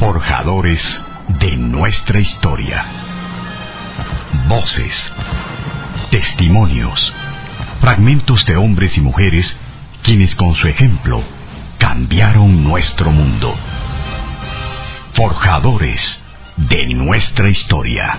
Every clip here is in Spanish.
Forjadores de nuestra historia. Voces, testimonios, fragmentos de hombres y mujeres quienes con su ejemplo cambiaron nuestro mundo. Forjadores de nuestra historia.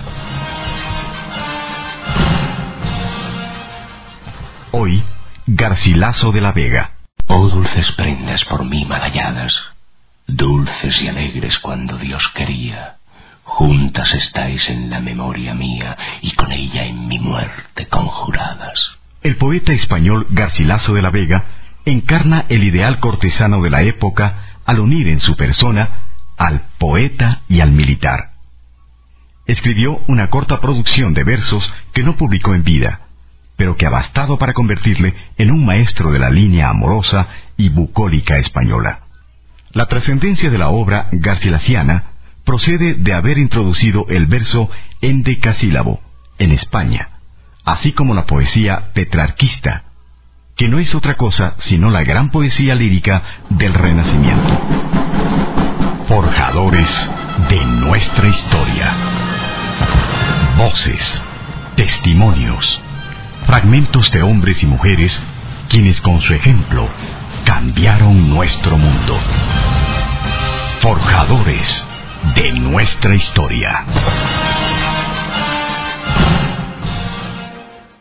Hoy, Garcilaso de la Vega. Oh dulces prendas por mí malayadas, dulces y alegres cuando Dios quería, juntas estáis en la memoria mía y con ella en mi muerte conjuradas. El poeta español Garcilaso de la Vega encarna el ideal cortesano de la época al unir en su persona al poeta y al militar. Escribió una corta producción de versos que no publicó en vida, pero que ha bastado para convertirle en un maestro de la línea amorosa y bucólica española. La trascendencia de la obra garcilasiana procede de haber introducido el verso endecasílabo en España, así como la poesía petrarquista, que no es otra cosa sino la gran poesía lírica del Renacimiento. Forjadores de nuestra historia. Voces, testimonios, fragmentos de hombres y mujeres quienes con su ejemplo cambiaron nuestro mundo. Forjadores de nuestra historia.